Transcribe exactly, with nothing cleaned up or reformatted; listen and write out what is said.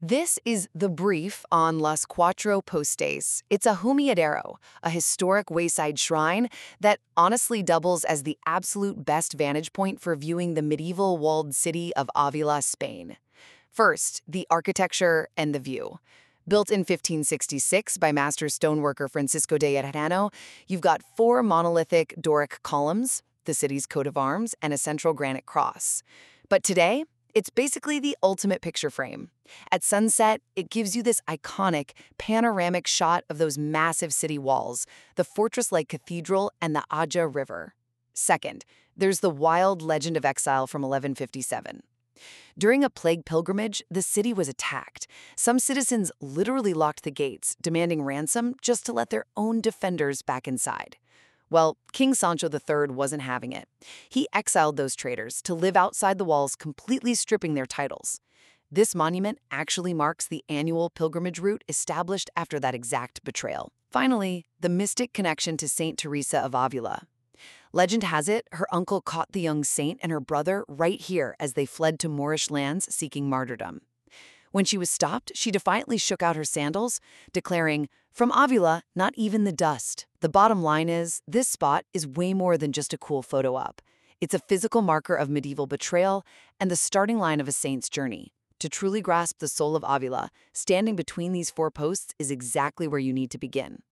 This is the brief on Las Cuatro Postes. It's a humilladero, a historic wayside shrine that honestly doubles as the absolute best vantage point for viewing the medieval walled city of Avila, Spain. First, the architecture and the view. Built in fifteen sixty-six by master stoneworker Francisco de Herrano, you've got four monolithic Doric columns, the city's coat of arms, and a central granite cross. But today, it's basically the ultimate picture frame. At sunset, it gives you this iconic, panoramic shot of those massive city walls, the fortress-like cathedral, and the Aja River. Second, there's the wild legend of exile from eleven fifty-seven. During a plague pilgrimage, the city was attacked. Some citizens literally locked the gates, demanding ransom just to let their own defenders back inside. Well, King Sancho the Third wasn't having it. He exiled those traitors to live outside the walls, completely stripping their titles. This monument actually marks the annual pilgrimage route established after that exact betrayal. Finally, the mystic connection to Saint Teresa of Avila. Legend has it, her uncle caught the young saint and her brother right here as they fled to Moorish lands seeking martyrdom. When she was stopped, she defiantly shook out her sandals, declaring, "From Avila, not even the dust." The bottom line is, this spot is way more than just a cool photo op. It's a physical marker of medieval betrayal and the starting line of a saint's journey. To truly grasp the soul of Avila, standing between these four posts is exactly where you need to begin.